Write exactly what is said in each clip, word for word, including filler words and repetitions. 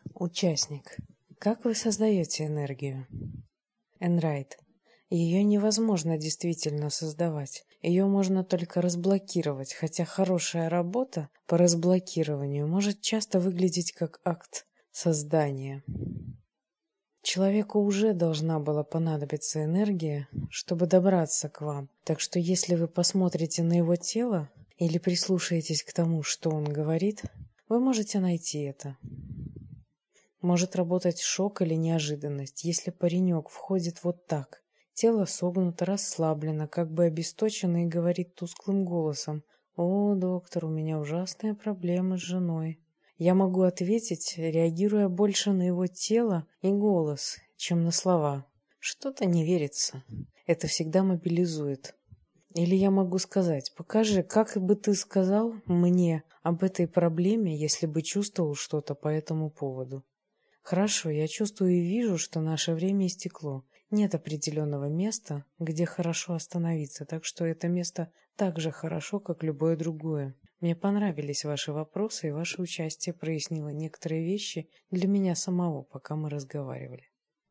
Участник. Как вы создаете энергию? Энрайт. Ее невозможно действительно создавать. Ее можно только разблокировать, хотя хорошая работа по разблокированию может часто выглядеть как акт создания. Человеку уже должна была понадобиться энергия, чтобы добраться к вам. Так что если вы посмотрите на его тело или прислушаетесь к тому, что он говорит, вы можете найти это. Может работать шок или неожиданность, если паренек входит вот так. Тело согнуто, расслаблено, как бы обесточено и говорит тусклым голосом: «О, доктор, у меня ужасные проблемы с женой». Я могу ответить, реагируя больше на его тело и голос, чем на слова. Что-то не верится. Это всегда мобилизует. Или я могу сказать: покажи, как бы ты сказал мне об этой проблеме, если бы чувствовал что-то по этому поводу. Хорошо, я чувствую и вижу, что наше время истекло. Нет определенного места, где хорошо остановиться, так что это место так же хорошо, как любое другое. Мне понравились ваши вопросы, и ваше участие прояснило некоторые вещи для меня самого, пока мы разговаривали.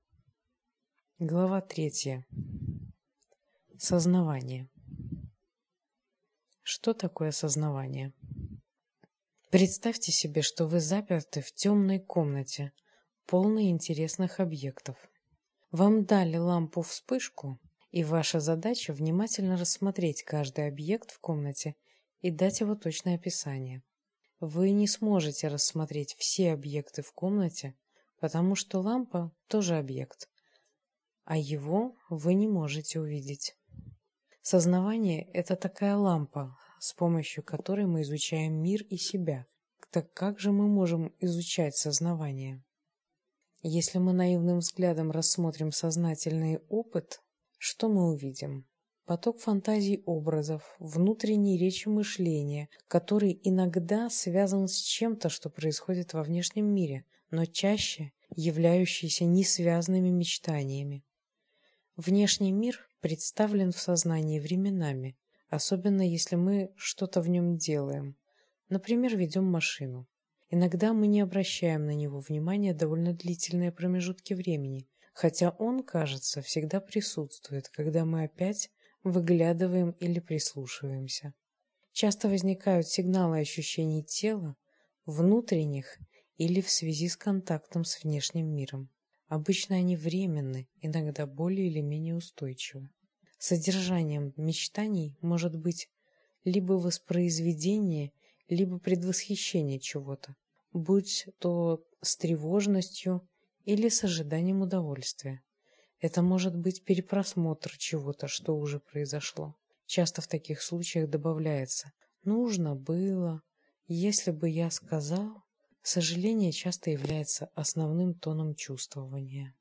Глава третья. Сознавание. Что такое сознавание? Представьте себе, что вы заперты в темной комнате, полной интересных объектов. Вам дали лампу-вспышку, и ваша задача внимательно рассмотреть каждый объект в комнате и дать его точное описание. Вы не сможете рассмотреть все объекты в комнате, потому что лампа тоже объект, а его вы не можете увидеть. Сознавание – это такая лампа, с помощью которой мы изучаем мир и себя. Так как же мы можем изучать сознавание? Если мы наивным взглядом рассмотрим сознательный опыт, что мы увидим? Поток фантазий, образов, внутренней речи мышления, который иногда связан с чем-то, что происходит во внешнем мире, но чаще являющийся несвязанными мечтаниями. Внешний мир представлен в сознании временами, особенно если мы что-то в нем делаем. Например, ведем машину. Иногда мы не обращаем на него внимания довольно длительные промежутки времени, хотя он, кажется, всегда присутствует, когда мы опять выглядываем или прислушиваемся. Часто возникают сигналы ощущений тела, внутренних или в связи с контактом с внешним миром. Обычно они временны, иногда более или менее устойчивы. Содержанием мечтаний может быть либо воспроизведение, либо предвосхищение чего-то, будь то с тревожностью или с ожиданием удовольствия. Это может быть перепросмотр чего-то, что уже произошло. Часто в таких случаях добавляется «нужно было», «если бы я сказал». Сожаление часто является основным тоном чувствования.